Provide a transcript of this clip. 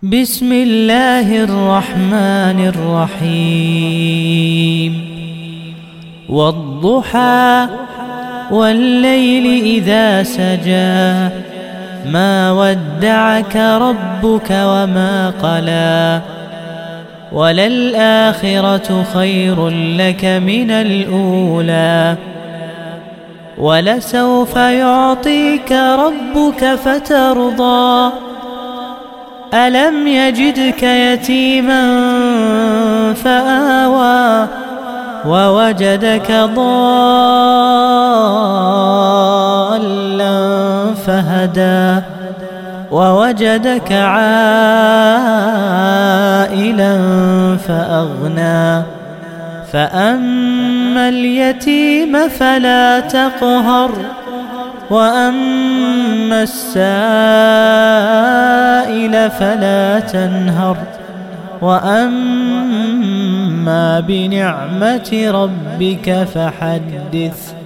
بسم الله الرحمن الرحيم والضحى والليل إذا سجى ما ودعك ربك وما قلى وللآخرة خير لك من الأولى ولسوف يعطيك ربك فترضى ألم يجدك يتيما فآوى ووجدك ضالا فهدى ووجدك عائلا فأغنى فأما اليتيم فلا تقهر وأما السائل فلا تنهر وأما بنعمة ربك فحدث.